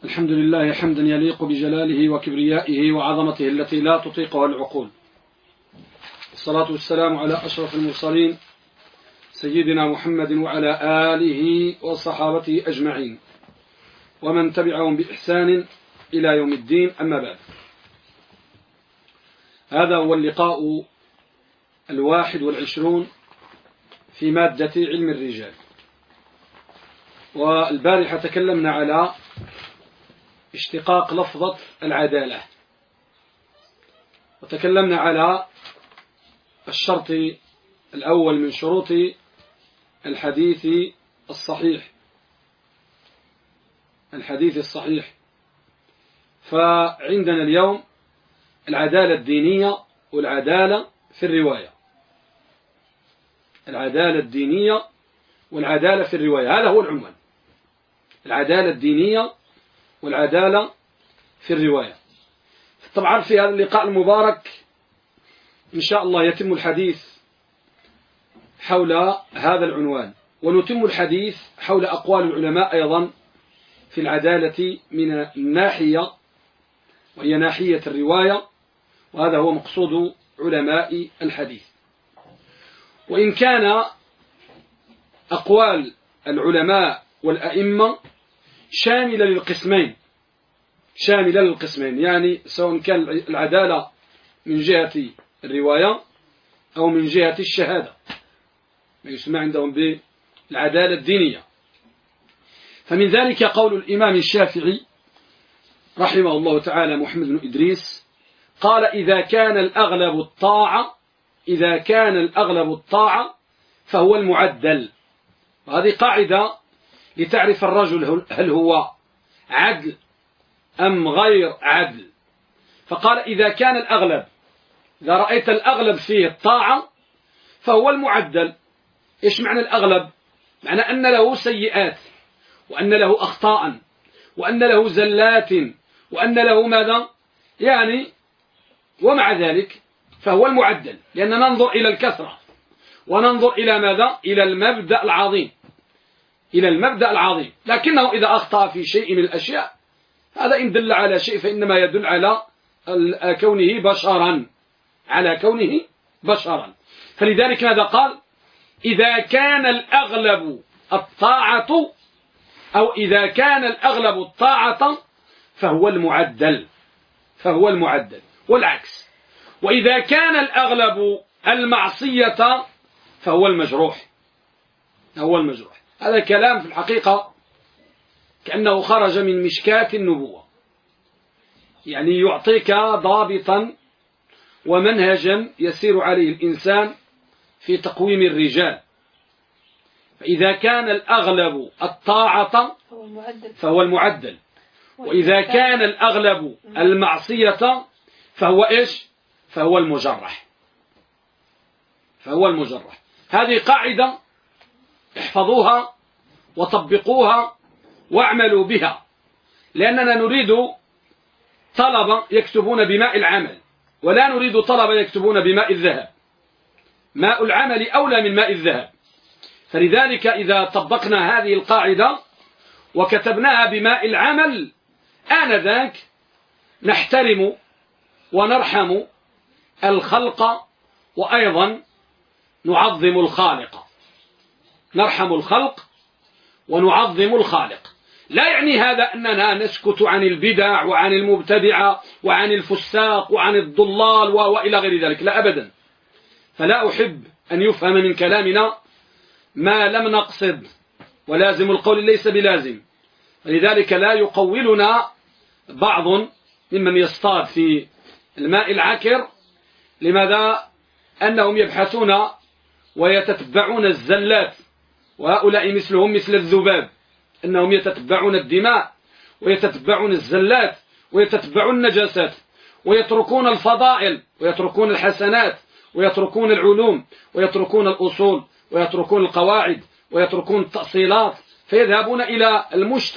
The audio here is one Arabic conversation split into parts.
الحمد لله حمدا يليق بجلاله وكبريائه وعظمته التي لا تطيقها العقول. الصلاة والسلام على أشرف المرسلين سيدنا محمد وعلى آله وصحابته أجمعين ومن تبعهم بإحسان إلى يوم الدين. أما بعد، هذا هو اللقاء 21 في مادة علم الرجال. والبارحة تكلمنا على اشتقاق لفظة العدالة، وتكلمنا على الشرط الأول من شروط الحديث الصحيح. فعندنا اليوم العدالة الدينية والعدالة في الرواية. العدالة الدينية والعدالة في الرواية، هذا هو العنوان: العدالة الدينية والعدالة في الرواية. طبعا في هذا اللقاء المبارك إن شاء الله يتم الحديث حول هذا العنوان، ونتم الحديث حول أقوال العلماء أيضا في العدالة من الناحية، وهي ناحية الرواية، وهذا هو مقصود علماء الحديث. وإن كان أقوال العلماء والأئمة شاملة للقسمين، يعني سواء كان العدالة من جهة الرواية أو من جهة الشهادة، ما يسمى عندهم بالعدالة الدينية. فمن ذلك قول الإمام الشافعي رحمه الله تعالى محمد بن إدريس، قال: إذا كان الأغلب الطاعة فهو المعدل. وهذه قاعدة لتعرف الرجل هل هو عدل أم غير عدل. فقال: إذا كان الأغلب، إذا رأيت الأغلب فيه الطاعة فهو المعدل. إيش معنى الأغلب؟ معنى أن له سيئات، وأن له أخطاء، وأن له زلات، وأن له ماذا؟ يعني ومع ذلك فهو المعدل، لأن ننظر إلى الكثرة وننظر إلى ماذا؟ إلى المبدأ العظيم. لكنه إذا أخطأ في شيء من الأشياء، هذا إن دل على شيء فإنما يدل على كونه بشرا. فلذلك ماذا قال؟ إذا كان الأغلب الطاعة، أو إذا كان الأغلب الطاعة فهو المعدل، والعكس. وإذا كان الأغلب المعصية فهو المجروح. هذا كلام في الحقيقة كأنه خرج من مشكاة النبوة، يعني يعطيك ضابطا ومنهجا يسير عليه الإنسان في تقويم الرجال. فإذا كان الأغلب الطاعة فهو المعدل، وإذا كان الأغلب المعصية فهو إيش؟ فهو المجرح. هذه قاعدة احفظوها وطبقوها واعملوا بها، لأننا نريد طلبة يكتبون بماء العمل، ولا نريد طلبة يكتبون بماء الذهب. ماء العمل أولى من ماء الذهب. فلذلك إذا طبقنا هذه القاعدة وكتبناها بماء العمل، آنذاك نحترم ونرحم الخلق، وأيضا نعظم الخالق. نرحم الخلق ونعظم الخالق. لا يعني هذا أننا نسكت عن البدع وعن المبتدعة وعن الفساق وعن الضلال وإلى غير ذلك، لا أبدا. فلا أحب أن يفهم من كلامنا ما لم نقصد، ولازم القول ليس بلازم. لذلك لا يقولنا بعض ممن يصطاد في الماء العكر. لماذا؟ أنهم يبحثون ويتتبعون الزلات، وهؤلاء مثلهم مثل الذباب، أنهم يتتبعون الدماء ويتتبعون الزلات ويتتبعون النجاسات، ويتركون الفضائل ويتركون الحسنات ويتركون العلوم ويتركون الأصول ويتركون القواعد ويتركون التأصيلات، فيذهبون إلى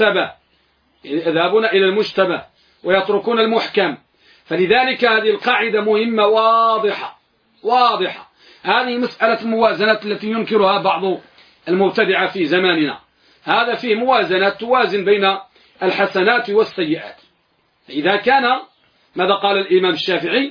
المشتبه ويتركون المحكم. فلذلك هذه القاعدة مهمة واضحة. هذه مسألة الموازنة التي ينكرها بعض المبتدعة في زماننا. هذا فيه موازنة توازن بين الحسنات والسيئات. إذا كان، ماذا قال الإمام الشافعي؟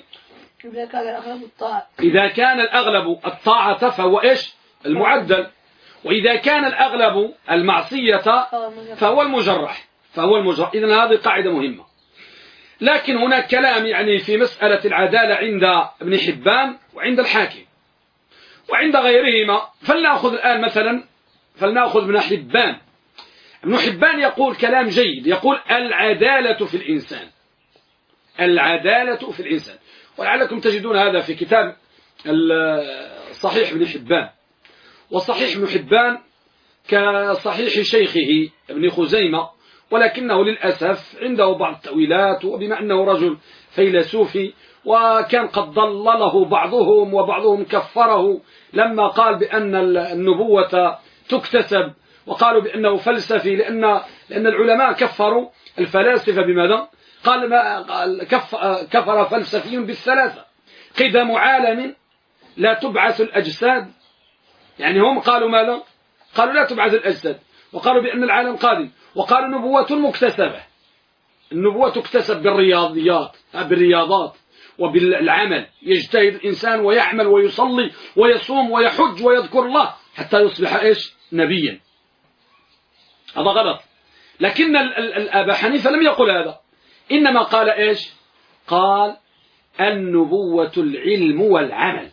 إذا كان الأغلب الطاعة فهو إيش؟ المعدل. وإذا كان الأغلب المعصية فهو المجرح. إذن هذه قاعدة مهمة. لكن هناك كلام يعني في مسألة العدالة عند ابن حبان وعند الحاكم وعند غيرهما. فلنأخذ الآن مثلا، فلنأخذ ابن حبان. ابن حبان يقول كلام جيد، يقول العدالة في الإنسان. العدالة في الإنسان. ولعلكم تجدون هذا في كتاب صحيح ابن حبان. وصحيح ابن حبان كصحيح شيخه ابن خزيمة، ولكنه للأسف عنده بعض التأويلات، وبما أنه رجل فيلسوفي وكان قد ضلله بعضهم وبعضهم كفره لما قال بأن النبوة تكتسب، وقالوا بأنه فلسفي لأن العلماء كفروا الفلاسفة بماذا؟ قال كفر فلسفي بالثلاثة: قدم عالم، لا تبعث الأجساد. يعني هم قالوا ماذا؟ قالوا لا تبعث الأجساد، وقالوا بأن العالم قادم، وقالوا نبوة مكتسبة. النبوة تكتسب بالرياضات وبالعمل. يجتهد الإنسان ويعمل ويصلي ويصوم ويحج ويذكر الله حتى يصبح إيش؟ نبيا. هذا غلط. لكن أبا حنيفة لم يقل هذا، إنما قال إيش؟ قال النبوة العلم والعمل.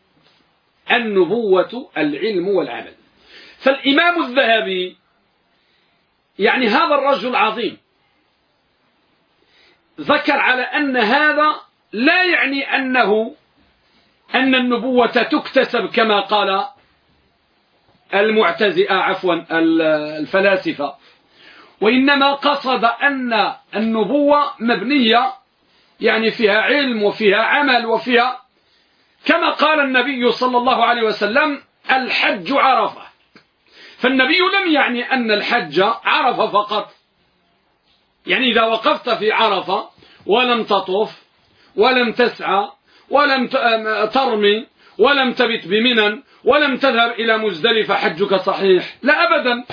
النبوة العلم والعمل. فالإمام الذهبي يعني هذا الرجل عظيم ذكر على أن هذا لا يعني أن النبوة تكتسب كما قال الفلاسفة، وإنما قصد أن النبوة مبنية يعني فيها علم وفيها عمل وفيها، كما قال النبي صلى الله عليه وسلم: الحج عرفة. فالنبي لم يعني أن الحج عرفة فقط. يعني إذا وقفت في عرفة ولم تطف ولم تسعى ولم ترمي ولم تبت بمنى ولم تذهب إلى مزدلفة حجك صحيح؟ لا أبدا.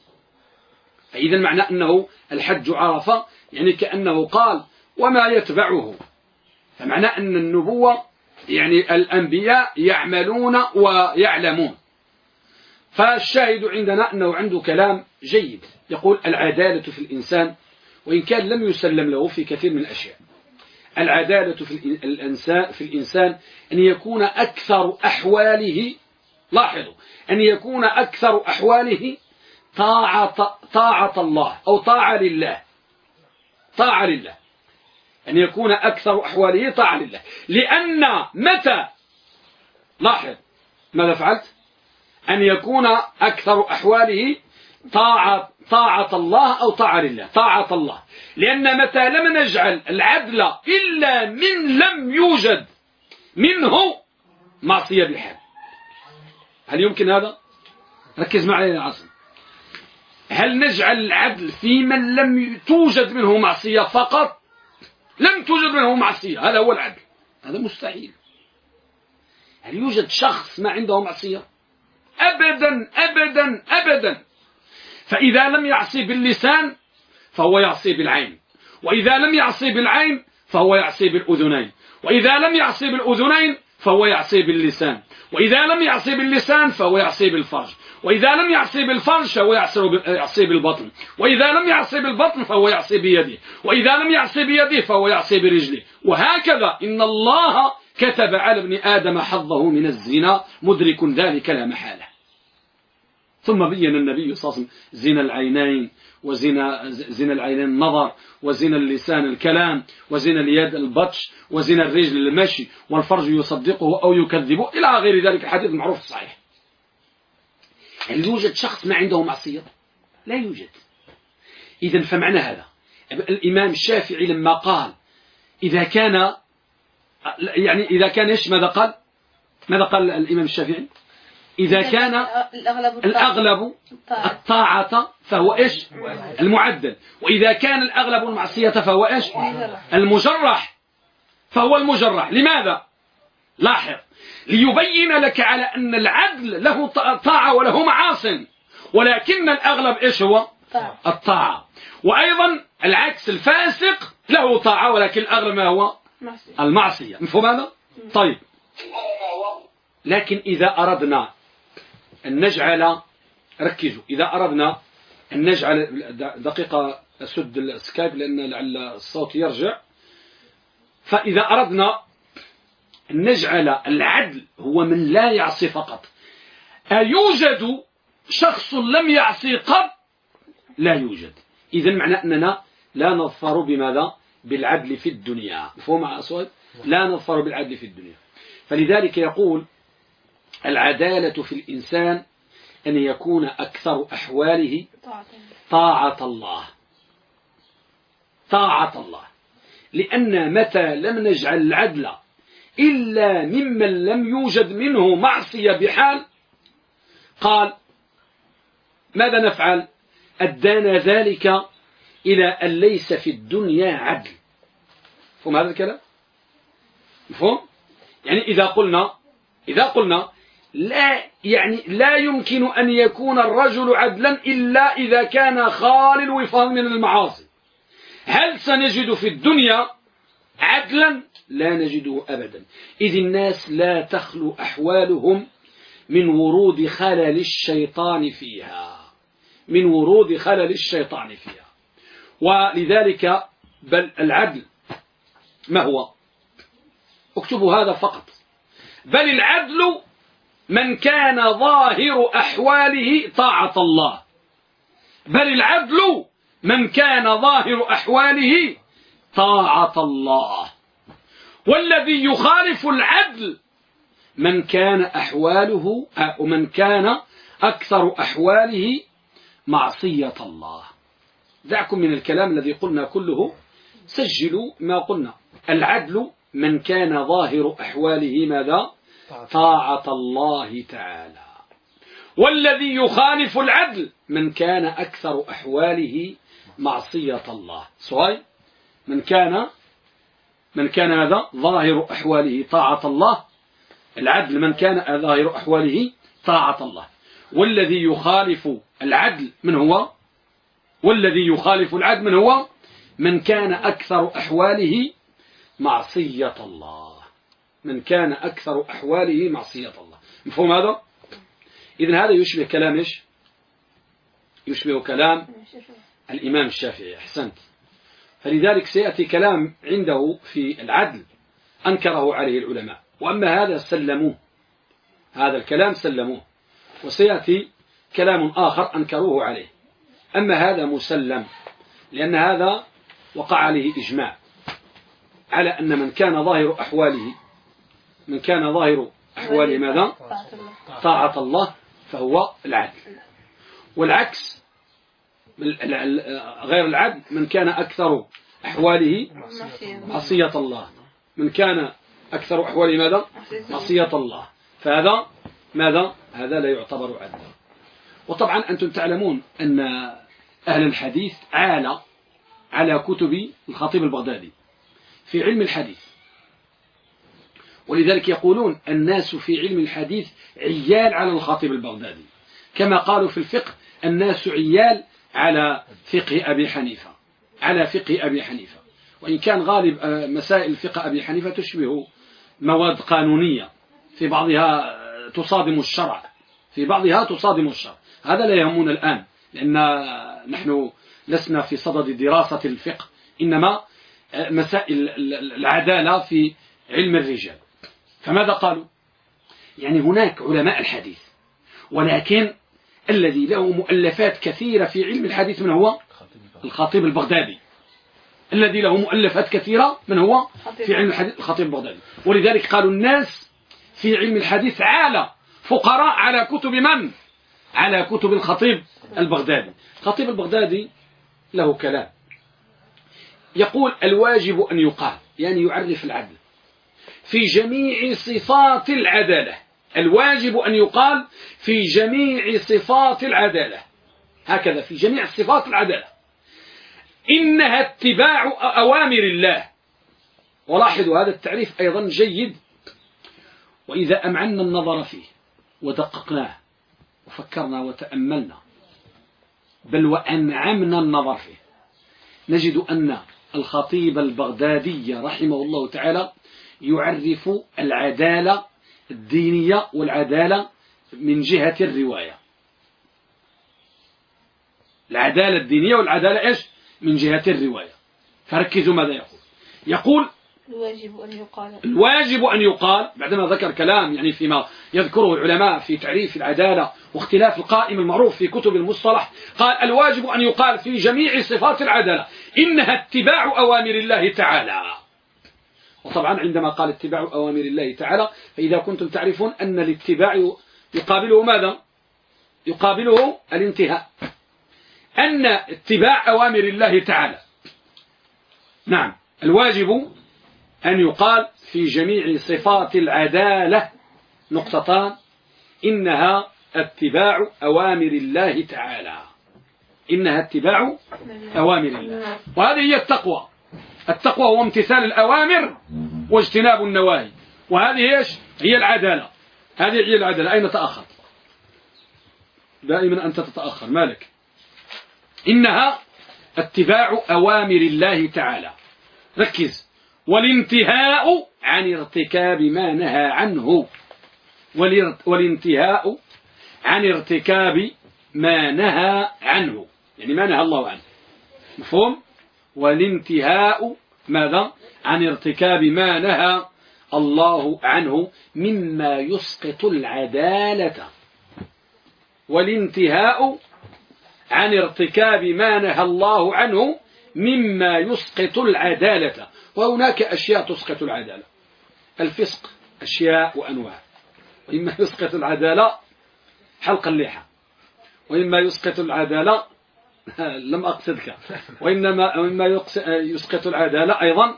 فإذا معنى أنه الحج عرفة يعني كأنه قال وما يتبعه. فمعنى أن النبوة يعني الأنبياء يعملون ويعلمون. فالشاهد عندنا أنه عنده كلام جيد، يقول العدالة في الإنسان، وإن كان لم يسلم له في كثير من الأشياء. العدالة في الإنسان أن يكون أكثر أحواله، لاحظوا، أن يكون أكثر أحواله طاعة الله أو طاعة لله. طاعة لله، أن يكون أكثر أحواله طاعة لله. لأن متى، لاحظ ماذا فعلت؟ أن يكون أكثر أحواله طاعة الله أو طاعة لله. طاعة الله، لأن متى لم نجعل العدل إلا من لم يوجد منه معصية بحال. هل يمكن هذا؟ ركز معي يا عاصم. هل نجعل العدل في من لم توجد منه معصية فقط؟ لم توجد منه معصية، هذا هو العدل؟ هذا مستحيل. هل يوجد شخص ما عنده معصية؟ أبدا أبدا أبدا. فإذا لم يعصي باللسان فهو يعصي بالعين، وإذا لم يعصي بالعين فهو يعصي بالأذنين، وإذا لم يعصي بالأذنين فهو يعصي باللسان، وإذا لم يعصي باللسان فهو يعصي بالفرج، وإذا لم يعصي بالفرج فهو يعصي بالبطن، وإذا لم يعصي بالبطن فهو يعصي بيده، وإذا لم يعصي بيده فهو يعصي برجله. وهكذا إن الله كتب على ابن آدم حظه من الزنا مدرك ذلك لا محالة. ثم بين النبي صلى الله عليه وسلم زنا العينين، وزنا العينين النظر، وزنا اللسان الكلام، وزنا اليد البطش، وزنا الرجل المشي، والفرج يصدقه أو يكذبه إلى غير ذلك الحديث المعروف الصحيح. هل يوجد شخص ما عنده معصية؟ لا يوجد. إذن فمعنى هذا الإمام الشافعي لما قال إذا كان إيش ماذا قال؟ ماذا قال الإمام الشافعي؟ إذا كان الأغلب الطاعة فهو إيش؟ المعدل. وإذا كان الأغلب المعصية فهو إيش؟ المجرح. فهو المجرح. لماذا؟ لاحظ، ليبين لك على أن العدل له طاعة وله معاصٍ، ولكن الأغلب إيش هو؟ الطاعة. وأيضا العكس، الفاسق له طاعة ولكن الأغلب ما هو المعصية. مفهوم هذا؟ طيب، لكن إذا أردنا أن نجعل، ركزوا، إذا أردنا أن نجعل، دقيقة أسد السكايب لأن لعل الصوت يرجع. فإذا أردنا أن نجعل العدل هو من لا يعصي فقط، أيوجد شخص لم يعصي قط؟ لا يوجد. إذن معنى أننا لا نظفر بماذا؟ بالعدل في الدنيا. مفهوم مع أصوات؟ لا نظفر بالعدل في الدنيا. فلذلك يقول العدالة في الإنسان أن يكون أكثر أحواله طاعة الله. طاعة الله، لأن متى لم نجعل العدل إلا ممن لم يوجد منه معصية بحال، قال ماذا نفعل؟ أدانا ذلك إلى أن ليس في الدنيا عدل. مفهوم هذا الكلام؟ مفهوم؟ يعني إذا قلنا لا يمكن أن يكون الرجل عدلا إلا إذا كان خالي الوفاض من المعاصي. هل سنجد في الدنيا عدلا؟ لا نجده أبدا. إذ الناس لا تخلو أحوالهم من ورود خلل الشيطان فيها، من ورود خلل الشيطان فيها. ولذلك بل العدل ما هو؟ اكتبوا هذا فقط. بل العدل من كان ظاهر أحواله طاعة الله. بل العدل من كان ظاهر أحواله طاعة الله. والذي يخالف العدل من كان أحواله ومن كان أكثر أحواله معصية الله. دعكم من الكلام الذي قلنا كله، سجلوا ما قلنا. العدل من كان ظاهر أحواله ماذا؟ طاعة الله تعالى. والذي يخالف العدل من كان أكثر أحواله معصية الله. صحيح؟ من كان هذا ظاهر أحواله طاعة الله. العدل من كان ظاهر أحواله طاعة الله. والذي يخالف العدل من هو؟ والذي يخالف العدل من هو؟ من كان أكثر أحواله معصية الله. من كان أكثر أحواله معصية الله. مفهوم هذا؟ إذن هذا يشبه كلام إيش؟ يشبه كلام الإمام الشافعي. أحسنت. فلذلك سيأتي كلام عنده في العدل أنكره عليه العلماء، وأما هذا سلموه، هذا الكلام سلموه، وسيأتي كلام آخر أنكروه عليه. أما هذا مسلم، لأن هذا وقع عليه إجماع على أن من كان ظاهر أحواله ماذا؟ طاعة الله، فهو العدل. والعكس غير العدل من كان أكثر أحواله معصية الله. من كان أكثر أحواله ماذا؟ معصية الله. فهذا ماذا؟ هذا لا يعتبر عدلا. وطبعا أنتم تعلمون أن أهل الحديث على كتب الخطيب البغدادي في علم الحديث، ولذلك يقولون الناس في علم الحديث عيال على الخطيب البغدادي، كما قالوا في الفقه الناس عيال على فقه أبي حنيفة. وإن كان غالب مسائل فقه أبي حنيفة تشبه مواد قانونية، في بعضها تصادم الشرع، هذا لا يهمنا الآن، لأن نحن لسنا في صدد دراسة الفقه، إنما مسائل العدالة في علم الرجال. فماذا قالوا؟ يعني هناك علماء الحديث، ولكن الذي له مؤلفات كثيرة في علم الحديث من هو؟ الخطيب البغدادي. الذي له مؤلفات كثيرة من هو؟ في علم الحديث الخطيب البغدادي. ولذلك قالوا الناس في علم الحديث فقراء على كتب من؟ على كتب الخطيب البغدادي. الخطيب البغدادي له كلام يقول الواجب أن يقال، يعني يعرف العدل في جميع صفات العدالة. الواجب أن يقال في جميع صفات العدالة، هكذا في جميع صفات العدالة، إنها اتباع أوامر الله. ولاحظوا هذا التعريف أيضا جيد، وإذا أمعنا النظر فيه ودققناه وفكرنا وتأملنا بل وأنعمنا النظر فيه. نجد أن الخطيب البغدادي رحمه الله تعالى يعرف العدالة الدينية والعدالة من جهة الرواية. العدالة الدينية والعدالة إيش؟ من جهة الرواية. فركزوا ماذا يقول. يقول الواجب أن يقال بعدما ذكر كلام يعني فيما يذكره العلماء في تعريف العدالة واختلاف القائم المعروف في كتب المصطلح، قال الواجب أن يقال في جميع صفات العدالة إنها اتباع أوامر الله تعالى. وطبعا عندما قال اتباع أوامر الله تعالى فإذا كنتم تعرفون أن الاتباع يقابله ماذا؟ يقابله الانتهاء. أن اتباع أوامر الله تعالى نعم الواجب أن يقال في جميع صفات العدالة نقطتان إنها اتباع أوامر الله تعالى. إنها اتباع أوامر الله، وهذه هي التقوى. التقوى هو امتثال الأوامر واجتناب النواهي، وهذه إيش؟ هي العدالة. هذه هي العدالة. أين تأخر؟ دائما أنت تتأخر مالك. إنها اتباع أوامر الله تعالى. ركز. والانتهاء عن ارتكاب ما نهى عنه. والانتهاء عن ارتكاب ما نهى عنه، يعني ما نهى الله عنه. مفهوم؟ والانتهاء ماذا؟ عن ارتكاب ما نهى الله عنه مما يسقط العدالة. والانتهاء عن ارتكاب ما نهى الله عنه مما يسقط العدالة. وهناك أشياء تسقط العدالة. الفسق أشياء وأنواع. وإما يسقط العدالة حلق اللحى، وإما يسقط العدالة لم أقصدك، وإما يسقط العدالة أيضا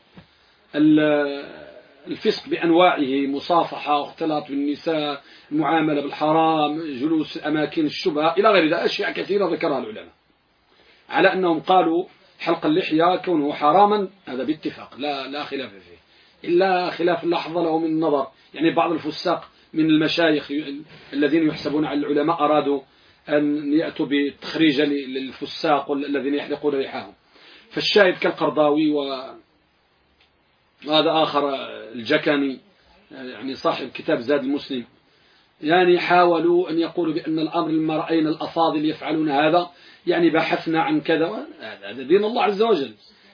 الفسق بأنواعه، مصافحة، اختلاط بالنساء، المعاملة بالحرام، جلوس أماكن الشبهة إلى غير ذلك. أشياء كثيرة ذكرها العلماء على أنهم قالوا حلق اللحية كونه حراما هذا باتفاق لا خلاف فيه، إلا خلاف اللحظة له من النظر. يعني بعض الفساق من المشايخ الذين يحسبون على العلماء أرادوا أن يأتوا بتخريج للفساق الذين يحلقون لحاهم. فالشاهد كالقرضاوي وهذا آخر الجكني يعني صاحب كتاب زاد المسلم، يعني حاولوا أن يقولوا بأن الأمر لما رأينا الأفاضل يفعلون هذا يعني بحثنا عن كذا. هذا دين الله عز وجل.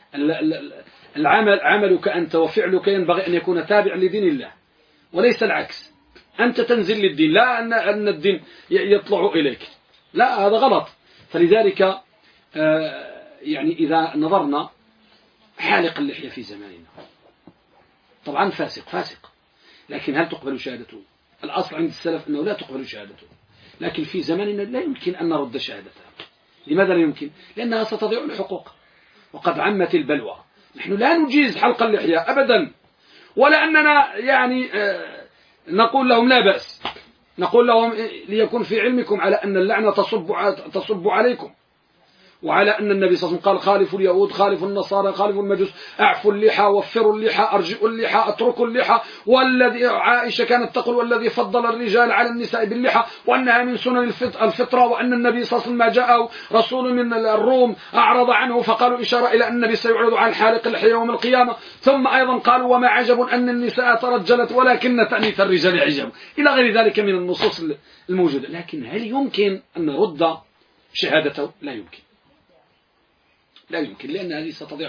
عملك أنت وفعلك ينبغي أن يكون تابعا لدين الله وليس العكس. أنت تنزل للدين لا أن الدين يطلع إليك، لا هذا غلط. فلذلك يعني إذا نظرنا حالق اللحية في زماننا طبعا فاسق، لكن هل تقبل شهادته؟ الأصل عند السلف أنه لا تقبل شهادته، لكن في زماننا لا يمكن أن نرد شهادته. لماذا لا يمكن؟ لأنها ستضيع الحقوق وقد عمت البلوى. نحن لا نجيز حلق اللحية أبدا، ولا أننا يعني نقول لهم لا بأس، نقول لهم ليكون في علمكم على أن اللعنة تصب عليكم، وعلى أن النبي صلى الله عليه وسلم قال خالفوا اليهود، خالفوا النصارى، خالفوا المجوس، أعفوا اللحى، وفروا اللحى، أرجئوا اللحى، أتركوا اللحى. والذي عائشة كانت تقول والذي فضل الرجال على النساء باللحى وأنها من سنن الفطرة، وأن النبي صلى الله عليه وسلم ما جاءه رسول من الروم أعرض عنه فقالوا إشارة إلى أن النبي سيعرض عن حالق اللحية يوم القيامة. ثم أيضا قالوا وما عجب أن النساء ترجلت ولكن تأنيث الرجال عجب، إلى غير ذلك من النصوص الموجودة. لكن هل يمكن أن نرد شهادته؟ لا يمكن، لا يمكن، لأن هذه ستضيع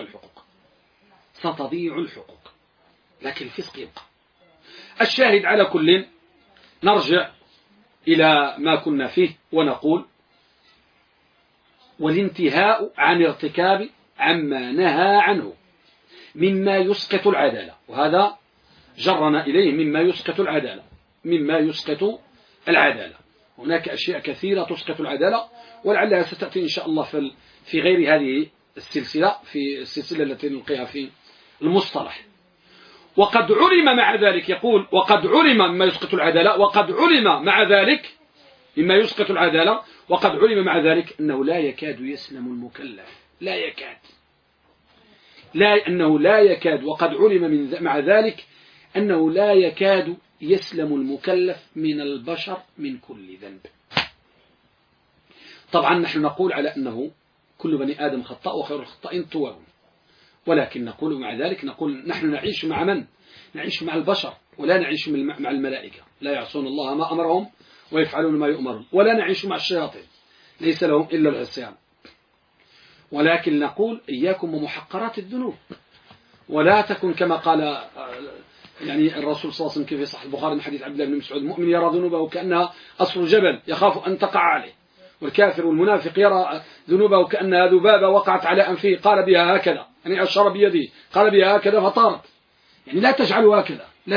الحقوق، لكن الفسق يبقى. الشاهد على كل نرجع إلى ما كنا فيه ونقول والانتهاء عن ارتكاب عما نهى عنه مما يسقط العدالة، وهذا جرنا إليه مما يسقط العدالة. هناك أشياء كثيرة تسقط العدالة ولعلها ستأتي إن شاء الله في غير هذه السلسلة، في السلسلة التي نلقيها في المصطلح. وقد علم مع ذلك، يقول وقد علم مما يسقط العدالة، وقد علم مع ذلك مما يسقط العدالة، وقد علم مع ذلك أنه لا يكاد يسلم المكلف، أنه لا يكاد، وقد علم مع ذلك أنه لا يكاد يسلم المكلف من البشر من كل ذنب. طبعا نحن نقول على أنه كل بني آدم خطاء وخير الخطائين التوابون، ولكن نقول مع ذلك نقول نحن نعيش مع من؟ نعيش مع البشر، ولا نعيش مع الملائكة، لا يعصون الله ما أمرهم ويفعلون ما يؤمرون، ولا نعيش مع الشياطين ليس لهم إلا العصيان. ولكن نقول إياكم ومحقرات الذنوب، ولا تكن كما قال يعني الرسول صلى الله عليه وسلم في صحيح البخاري من حديث عبد الله بن مسعود: المؤمن يرى ذنوبه كأنها أصل جبل يخاف أن تقع عليه، والكافر والمنافق يرى ذنوبه كأنها ذبابة وقعت على أنفه قال بها هكذا، يعني أشار بيده قال بها هكذا فطارت. يعني لا تجعلوا هكذا، لا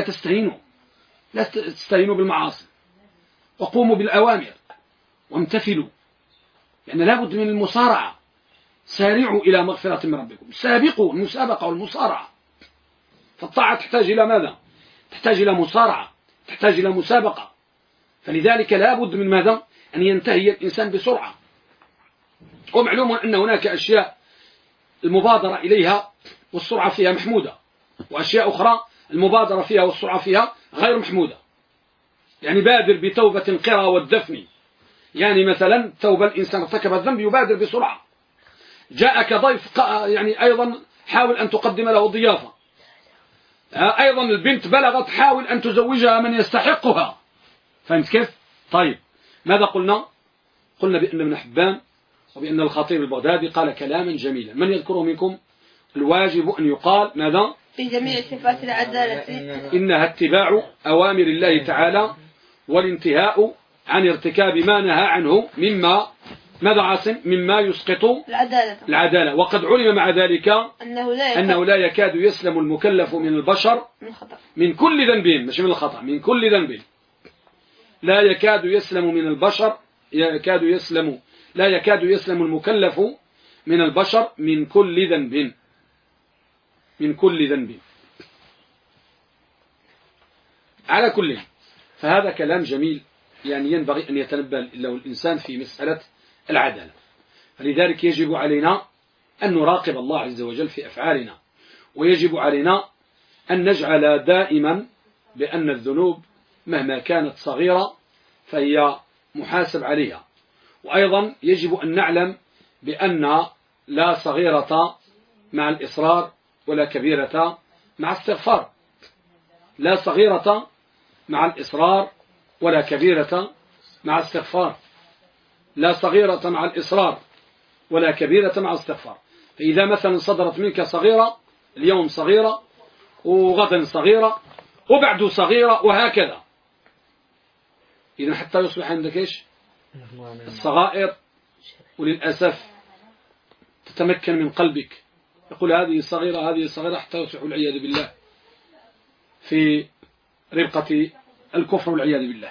تستهينوا بالمعاصي، وقوموا بالأوامر وامتثلوا، يعني لا بد من المصارعة. سارعوا إلى مغفرة من ربكم، سابقوا، المسابقة والمصارعة. فالطاعة تحتاج إلى ماذا؟ تحتاج إلى مصارعة، تحتاج إلى مسابقة. فلذلك لا بد من ماذا؟ أن ينتهي الإنسان بسرعة. ومعلوم أن هناك أشياء المبادرة إليها والسرعة فيها محمودة، وأشياء أخرى المبادرة فيها والسرعة فيها غير محمودة. يعني بادر بتوبة قرى والدفن، يعني مثلا توبة الإنسان ارتكب الذنب يبادر بسرعة. جاءك ضيف يعني أيضا حاول أن تقدم له ضيافة. أيضا البنت بلغت حاول أن تزوجها من يستحقها. فهمت كيف؟ طيب ماذا قلنا؟ قلنا بأن ابن حبان وبأن الخطيب البغدادي قال كلاما جميلا، من يذكره منكم؟ الواجب أن يقال ماذا؟ في جميع صفات العدالة إنها اتباع أوامر الله تعالى والانتهاء عن ارتكاب ما نهى عنه مما ماذا عاصم؟ مما يسقط العدالة. وقد علم مع ذلك أنه لا يكاد يسلم المكلف من البشر من كل ذنب، مش من الخطأ، من كل ذنب. لا يكاد يسلم من البشر، لا يكاد يسلم المكلف من البشر من كل ذنب، من كل ذنب. على كل، فهذا كلام جميل، يعني ينبغي أن يتنبه له الإنسان في مسألة العدالة. فلذلك يجب علينا أن نراقب الله عز وجل في أفعالنا، ويجب علينا أن نجعل دائما بأن الذنوب مهما كانت صغيرة فهي محاسب عليها. وأيضا يجب أن نعلم بأن لا صغيرة مع الإصرار ولا كبيرة مع استغفار. لا صغيرة مع الإصرار ولا كبيرة مع استغفار. لا صغيرة مع الإصرار ولا كبيرة مع استغفار. فإذا مثلا صدرت منك صغيرة، اليوم صغيرة وغدا صغيرة وبعد صغيرة وهكذا، إذا حتى يصبح عندك إيش؟ الصغائر، وللأسف تتمكن من قلبك، يقول هذه صغيرة هذه صغيرة، حتى يصبح والعياذ بالله في ربقة الكفر والعياذ بالله.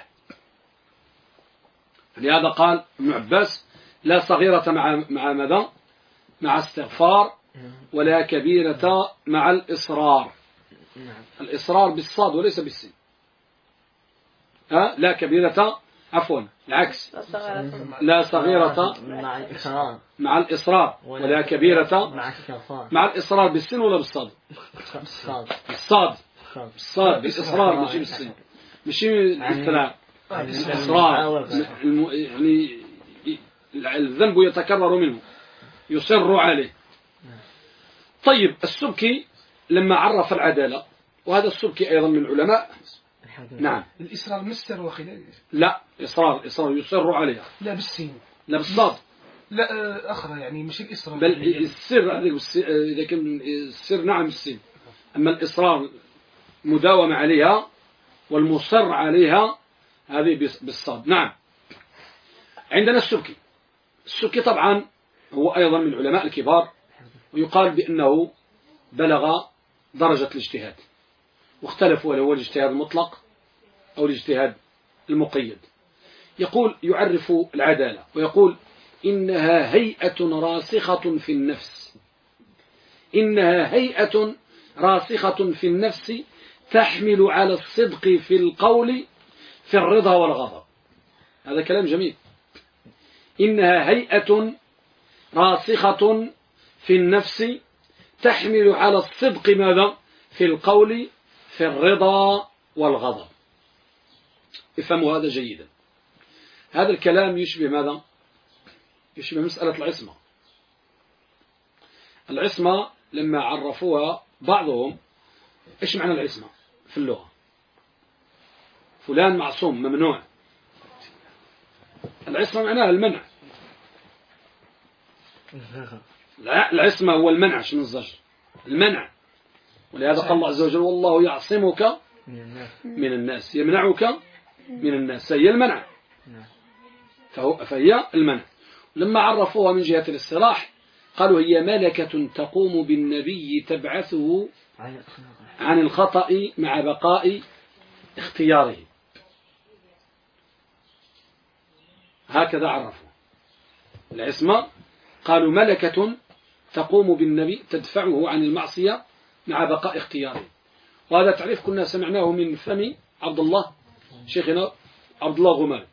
لهذا قال ابن عباس: لا صغيرة مع ماذا؟ مع استغفار، ولا كبيرة مع الإصرار. الإصرار بالصاد وليس بالسين. لا كبيرة، عفوا العكس، لا صغيرة مع الإصرار ولا كبيرة مع الإصرار بالسين ولا بالصاد؟ بالصاد، بالإصرار مش بالسين، مش بالثناء، الإصرار. يعني الذنب يتكرر منه، يصر عليه. طيب السبكي لما عرف العدالة، وهذا السبكي أيضا من العلماء، نعم، الإصرار مستر وخلال، لا إصرار يصر عليها، لا بالسين، لا بالصاد، لا أخرى، يعني مش الإصرار، بل السر إذا كان السر نعم السين، أما الإصرار مداومة عليها والمصر عليها هذه بالصاد. نعم. عندنا السبكي طبعا هو أيضا من العلماء الكبار، ويقال بأنه بلغ درجة الاجتهاد، واختلفوا هل هو الاجتهاد المطلق أو الاجتهاد المقيد. يقول يعرف العدالة ويقول: إنها هيئة راسخة في النفس، إنها هيئة راسخة في النفس تحمل على الصدق في القول في الرضا والغضب. هذا كلام جميل. إنها هيئة راسخة في النفس تحمل على الصدق ماذا؟ في القول في الرضا والغضب. افهموا هذا جيدا. هذا الكلام يشبه ماذا؟ يشبه مسألة العصمة. العصمة لما عرفوها بعضهم، إيش معنى العصمة في اللغة؟ فلان معصوم ممنوع. العصمة معناها المنع. لا، العصمة هو المنع، شنو الزجر؟ المنع. ولهذا قال الله عز وجل والله يعصمك من الناس، يمنعك من الناس، هي المنع، فهي المنع. لما عرفوها من جهة الاصطلاح قالوا هي ملكة تقوم بالنبي تبعثه عن الخطأ مع بقاء اختياره. هكذا عرفوا العصمة، قالوا ملكة تقوم بالنبي تدفعه عن المعصية مع بقاء اختياره. وهذا تعريف كنا سمعناه من فم عبد الله شيخنا عبد الله غمام.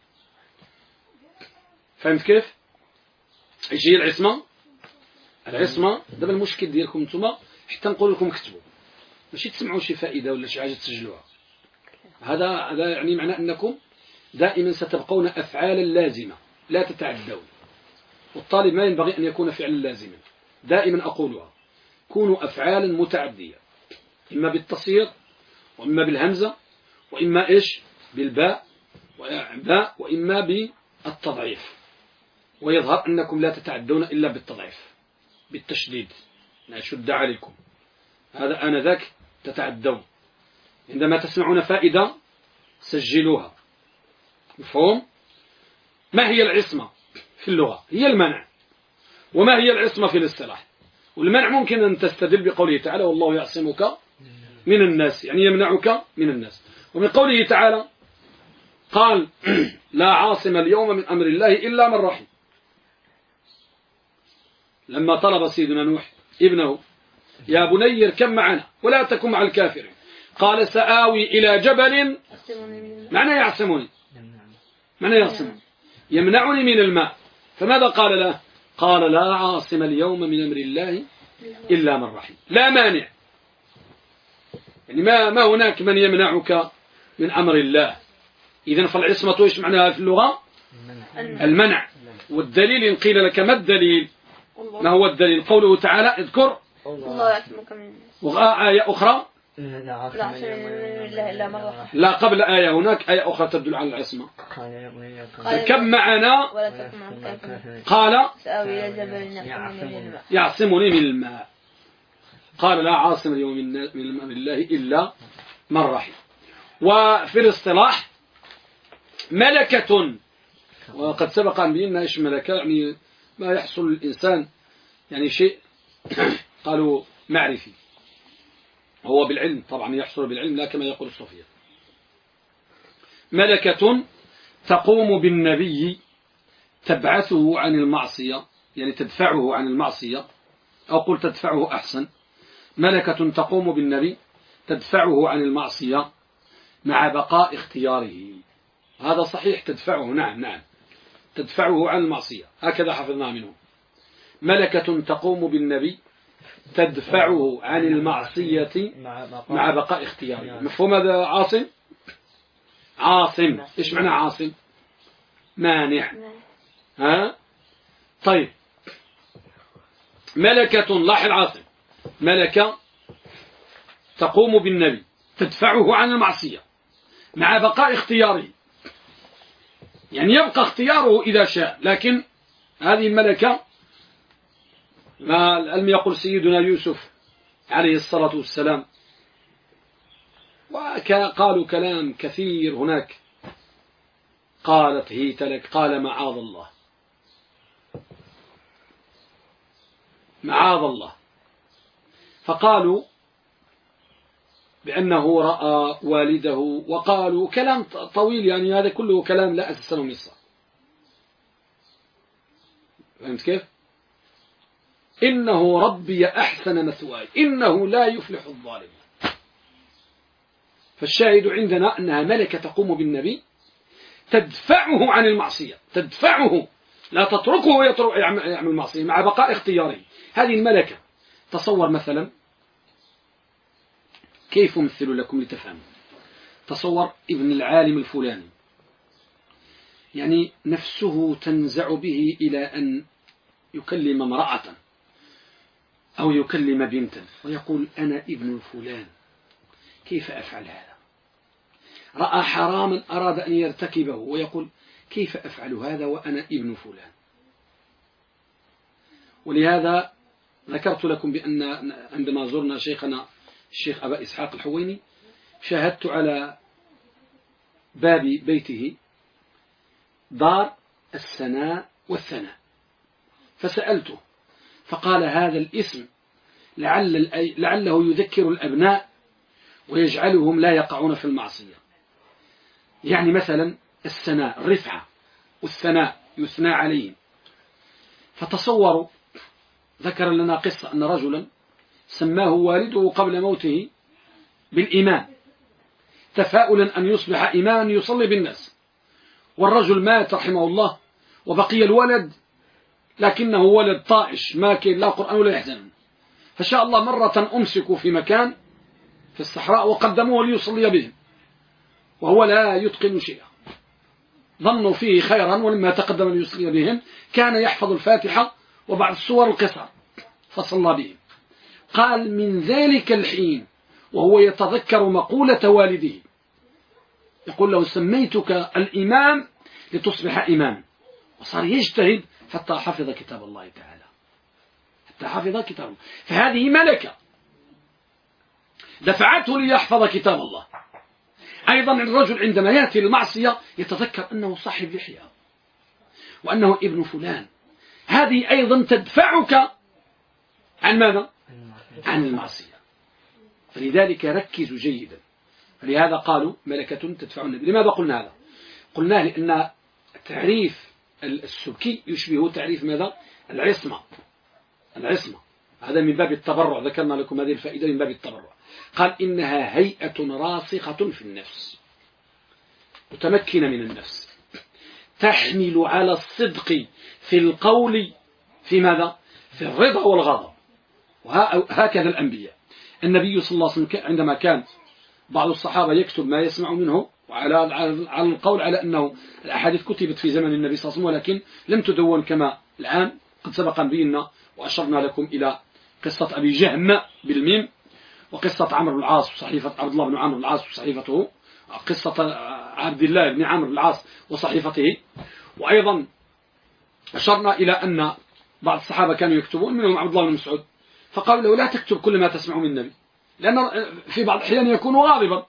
فهمت كيف؟ ايش هي العصمة؟ العصمة دابا المشكل ديالكم انتم حتى نقول لكم كتبوا، ماشي تسمعوا شي فائدة ولا شي حاجة تسجلوها. هذا يعني معناه أنكم دائما ستبقون أفعالا لازمة لا تتعدون، والطالب ما ينبغي أن يكون فعلا لازما. دائما أقولها، كونوا أفعالا متعدية، إما بالتصير وإما بالهمزة وإما إيش بالباء وإما بالتضعيف، ويظهر أنكم لا تتعدون إلا بالتضعيف بالتشديد، نشد عليكم، هذا آنذاك تتعدون. عندما تسمعون فائدة سجلوها. مفهوم؟ ما هي العصمة في اللغة؟ هي المنع. وما هي العصمة في الاصطلاح؟ والمنع ممكن أن تستدل بقوله تعالى والله يعصمك من الناس، يعني يمنعك من الناس. ومن قوله تعالى قال لا عاصم اليوم من أمر الله إلا من رحم. لما طلب سيدنا نوح ابنه يا بني اركب معنا ولا تكن مع الكافرين، قال سآوي إلى جبل معنى يعصمني، معنى يعصمني يمنعني من الماء. فماذا قال له؟ قال لا عاصم اليوم من أمر الله إلا من رحم. لا مانع، يعني ما هناك من يمنعك من أمر الله. إذن فالعصمة إيش معناها في اللغة؟ المنع. والدليل إن قيل لك ما الدليل؟ ما هو الدليل؟ قوله تعالى اذكر الله يعصمك من الناس. وآية أخرى لا قبل آية هناك آية أخرى تدل على العصمة. اركب معنا قال سآوي إلى جبل يعصمني من الماء. قال لا عاصم اليوم من أمر الله إلا من رحم. وفي الاصطلاح ملكة، وقد سبق أن بينا إيش ملكة، يعني ما يحصل للإنسان يعني شيء قالوا معرفي، هو بالعلم طبعا يحصل بالعلم لا كما يقول الصوفية. ملكة تقوم بالنبي تبعثه عن المعصية، يعني تدفعه عن المعصية، أو قل تدفعه أحسن. ملكة تقوم بالنبي تدفعه عن المعصية مع بقاء اختياره. هذا صحيح، تدفعه، نعم تدفعه عن المعصية، هكذا حفظنا منه. ملكة تقوم بالنبي تدفعه عن المعصية مع بقاء اختياره. مفهوم هذا؟ عاصم إيش معنى عاصم؟ مانع. ها؟ طيب، ملكة لاحظ عاصم، ملكة تقوم بالنبي تدفعه عن المعصية مع بقاء اختياره، يعني يبقى اختياره إذا شاء، لكن هذه الملكة ما لم يقل سيدنا يوسف عليه الصلاة والسلام، وقالوا كلام كثير هناك، قالت هيت لك، قال معاذ الله معاذ الله، فقالوا بأنه رأى والده، وقالوا كلام طويل، يعني هذا كله كلام لا أساس له من الصحة. فهمت كيف؟ إنه ربي أحسن مثواي إنه لا يفلح الظالم. فالشاهد عندنا أنها ملكة تقوم بالنبي تدفعه عن المعصية، تدفعه، لا تتركه يعمل معصية مع بقاء اختياره. هذه الملكة. تصور مثلا، كيف أمثل لكم لتفهموا؟ تصور ابن العالم الفلاني، يعني نفسه تنزع به إلى أن يكلم امرأة أو يكلم بنتا ويقول أنا ابن فلان، كيف أفعل هذا؟ رأى حراما أراد أن يرتكبه ويقول كيف أفعل هذا وأنا ابن فلان؟ ولهذا ذكرت لكم بأن عندما زرنا شيخنا الشيخ أبا إسحاق الحويني شاهدت على باب بيته دار السناء والثناء، فسألته فقال هذا الاسم لعله يذكر الأبناء ويجعلهم لا يقعون في المعصية. يعني مثلا السناء الرفعة والثناء يثنى عليهم. فتصوروا، ذكر لنا قصة أن رجلا سماه والده قبل موته بالإمام تفاؤلا أن يصبح إماما يصلي بالناس، والرجل مات رحمه الله وبقي الولد لكنه ولد طائش ما كان لا قرآن ولا يحزن. فشاء الله مرة أمسكوا في مكان في الصحراء وقدموه ليصلي بهم وهو لا يتقن شيئا، ظنوا فيه خيرا، ولما تقدم ليصلي بهم كان يحفظ الفاتحة وبعض السور القصر فصلى بهم. قال من ذلك الحين وهو يتذكر مقولة والده يقول له سميتك الإمام لتصبح إمام، وصار يجتهد حتى حفظ كتاب الله تعالى، حتى حفظ كتاب الله. فهذه ملكة دفعته ليحفظ كتاب الله. أيضا الرجل عندما يأتي المعصية يتذكر أنه صاحب لحية وأنه ابن فلان، هذه أيضا تدفعك عن ماذا؟ عن المعصية. فلذلك ركزوا جيدا. فلهذا قالوا ملكة تدفع النبي. لماذا قلنا هذا؟ قلنا لأن تعريف السبكي يشبه تعريف ماذا؟ العصمة. العصمة هذا من باب التبرع، ذكرنا لكم هذه الفائدة من باب التبرع. قال إنها هيئة راسخة في النفس متمكنة من النفس تحمل على الصدق في القول في ماذا؟ في الرضا والغضب. وهكذا الأنبياء. النبي صلى الله عليه وسلم عندما كان بعض الصحابة يكتب ما يسمع منه، وعلى القول على أنه الأحاديث كتبت في زمن النبي صلى الله عليه وسلم ولكن لم تدون كما الآن، قد سبق بينا وأشرنا لكم إلى قصة أبي جهم بالميم، وقصة عمرو بن العاص وصحيفة عبد الله بن عمرو بن العاص وصحيفته، قصة عبد الله بن عمرو بن العاص وصحيفته. وأيضا أشرنا إلى أن بعض الصحابة كانوا يكتبون، منهم عبد الله بن مسعود، فقالوا له لا تكتب كل ما تسمع من النبي لأن في بعض الأحيان يكون غاضبا،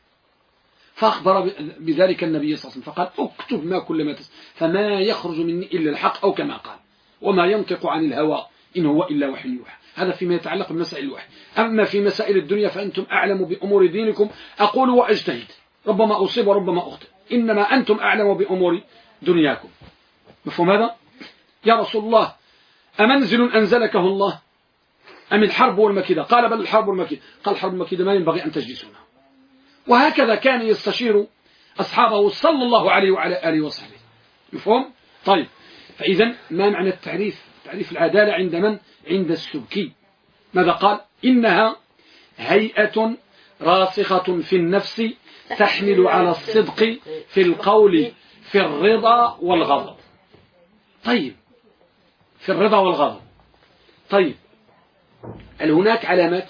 فأخبر بذلك النبي صلى الله عليه وسلم فقال اكتب ما كل ما تسمع فما يخرج مني إلا الحق، أو كما قال وما ينطق عن الهوى إن هو إلا وحي يوحى. هذا فيما يتعلق بمسائل الوحي. أما في مسائل الدنيا فأنتم أعلم بأمور دينكم، أقول وأجتهد، ربما أصيب وربما أخطئ، إنما أنتم أعلم بأمور دنياكم. مفهوم هذا؟ يا رسول الله أمنزل أنزلكه الله أم الحرب والمكيدة؟ قال بل الحرب والمكيدة. قال الحرب والمكيدة ما ينبغي أن تجلسونها. وهكذا كان يستشير أصحابه صلى الله عليه وعلى آله وصحبه. مفهوم؟ طيب، فإذا ما معنى التعريف؟ تعريف العدالة عند من؟ عند السبكي. ماذا قال؟ إنها هيئة راسخة في النفس تحمل على الصدق في القول في الرضا والغضب. طيب، في الرضا والغضب. طيب، هل هناك علامات؟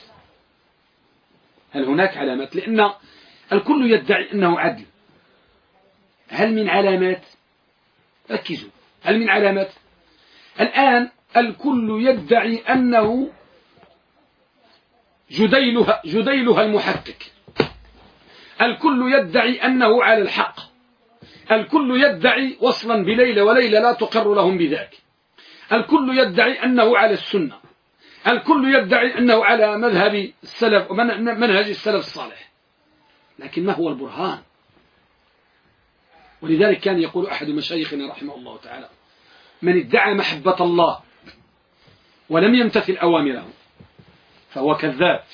هل هناك علامات؟ لأن الكل يدعي أنه عدل. هل من علامات؟ ركزوا، هل من علامات؟ الآن الكل يدعي أنه جديلها المحقق، الكل يدعي أنه على الحق، الكل يدعي وصلا بليلى وليلى لا تقر لهم بذاك، الكل يدعي أنه على السنة، الكل يدعي أنه على مذهب السلف ومنهج السلف الصالح. لكن ما هو البرهان؟ ولذلك كان يقول أحد مشايخنا رحمه الله تعالى من ادعى محبة الله ولم يمتثل أوامره فهو كذاب.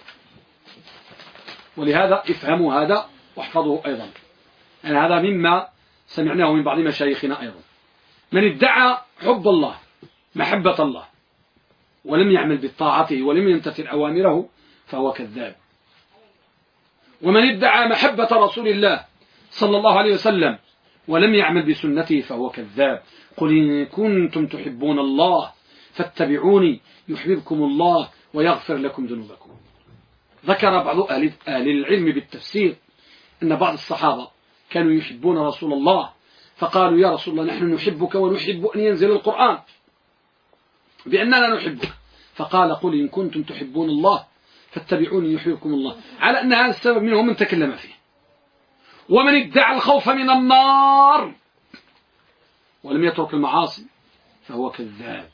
ولهذا افهموا هذا واحفظوه أيضا، يعني هذا مما سمعناه من بعض مشايخنا أيضا. من ادعى حب الله محبة الله ولم يعمل بطاعته ولم يمتثل أوامره فهو كذاب. ومن ادعى محبة رسول الله صلى الله عليه وسلم ولم يعمل بسنته فهو كذاب. قل إن كنتم تحبون الله فاتبعوني يحببكم الله ويغفر لكم ذنوبكم. ذكر بعض أهل العلم بالتفسير أن بعض الصحابة كانوا يحبون رسول الله فقالوا يا رسول الله نحن نحبك ونحب أن ينزل القرآن بأننا نحبك، فقال قل إن كنتم تحبون الله فاتبعوني يحببكم الله، على أن هذا السبب منهم من تكلم فيه. ومن ادعى الخوف من النار ولم يترك المعاصي فهو كذاب.